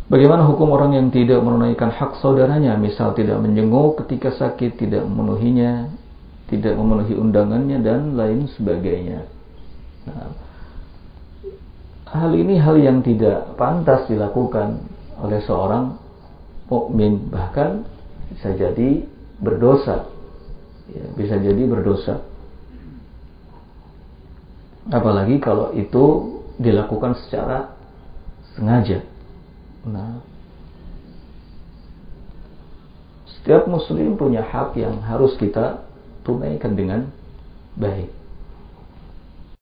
Bagaimana hukum orang yang tidak menunaikan hak saudaranya, misal tidak menjenguk ketika sakit, tidak memenuhinya, tidak memenuhi undangannya, dan lain sebagainya. Nah, hal ini hal yang tidak pantas dilakukan oleh seorang mukmin, bahkan bisa jadi berdosa. Ya, bisa jadi berdosa. Apalagi kalau itu dilakukan secara sengaja. Nah, setiap muslim punya hak yang harus kita tunaikan dengan baik.